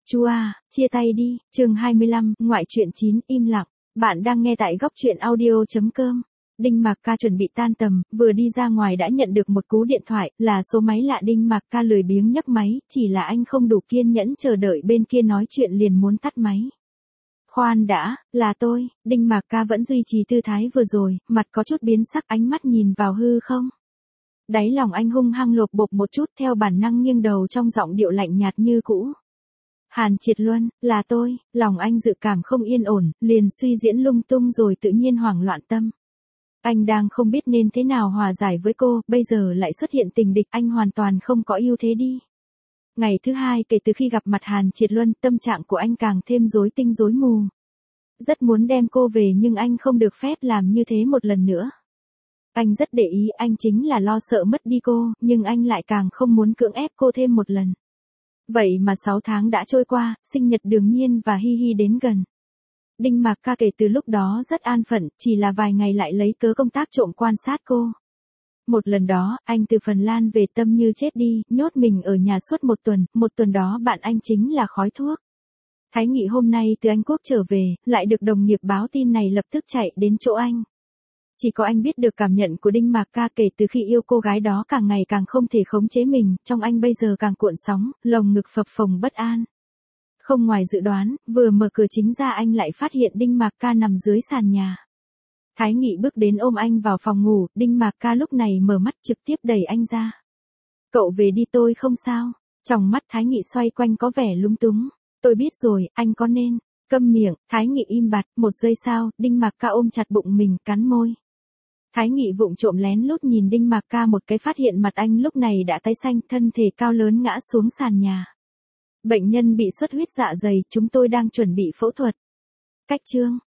Chua, chia tay đi, chương 25, ngoại truyện 9, im lặng. Bạn đang nghe tại góc truyện audio.com. Đinh Mạc Ca chuẩn bị tan tầm, vừa đi ra ngoài đã nhận được một cú điện thoại, là số máy lạ. Đinh Mạc Ca lười biếng nhấc máy, chỉ là anh không đủ kiên nhẫn chờ đợi bên kia nói chuyện liền muốn tắt máy. Khoan đã, là tôi. Đinh Mạc Ca vẫn duy trì tư thái vừa rồi, mặt có chút biến sắc, ánh mắt nhìn vào hư không. Đáy lòng anh hung hăng lột bột một chút, theo bản năng nghiêng đầu trong giọng điệu lạnh nhạt như cũ. Hàn Triệt Luân, là tôi. Lòng anh dự cảm không yên ổn, liền suy diễn lung tung rồi tự nhiên hoảng loạn tâm. Anh đang không biết nên thế nào hòa giải với cô, bây giờ lại xuất hiện tình địch, anh hoàn toàn không có ưu thế đi. Ngày thứ hai kể từ khi gặp mặt Hàn Triệt Luân, tâm trạng của anh càng thêm rối tinh rối mù. Rất muốn đem cô về nhưng anh không được phép làm như thế một lần nữa. Anh rất để ý, anh chính là lo sợ mất đi cô, nhưng anh lại càng không muốn cưỡng ép cô thêm một lần. Vậy mà 6 tháng đã trôi qua, sinh nhật Đường Nhiên và Hi Hi đến gần. Đinh Mạc Ca kể từ lúc đó rất an phận, chỉ là vài ngày lại lấy cớ công tác trộm quan sát cô. Một lần đó, anh từ Phần Lan về tâm như chết đi, nhốt mình ở nhà suốt một tuần đó bạn anh chính là khói thuốc. Thái Nghị hôm nay từ Anh Quốc trở về, lại được đồng nghiệp báo tin này lập tức chạy đến chỗ anh. Chỉ có anh biết được cảm nhận của Đinh Mạc Ca kể từ khi yêu cô gái đó càng ngày càng không thể khống chế mình, trong anh bây giờ càng cuộn sóng, lồng ngực phập phồng bất an. Không ngoài dự đoán, vừa mở cửa chính ra anh lại phát hiện Đinh Mạc Ca nằm dưới sàn nhà. Thái Nghị bước đến ôm anh vào phòng ngủ, Đinh Mạc Ca lúc này mở mắt trực tiếp đẩy anh ra. Cậu về đi, tôi không sao. Trong mắt Thái Nghị xoay quanh có vẻ lúng túng. Tôi biết rồi, anh có nên. Câm miệng, Thái Nghị im bặt, một giây sau, Đinh Mạc Ca ôm chặt bụng mình, cắn môi. Thái Nghị vụng trộm lén lút nhìn Đinh Mạc Ca một cái, phát hiện mặt anh lúc này đã tái xanh, thân thể cao lớn ngã xuống sàn nhà. Bệnh nhân bị xuất huyết dạ dày, chúng tôi đang chuẩn bị phẫu thuật. Cách chương.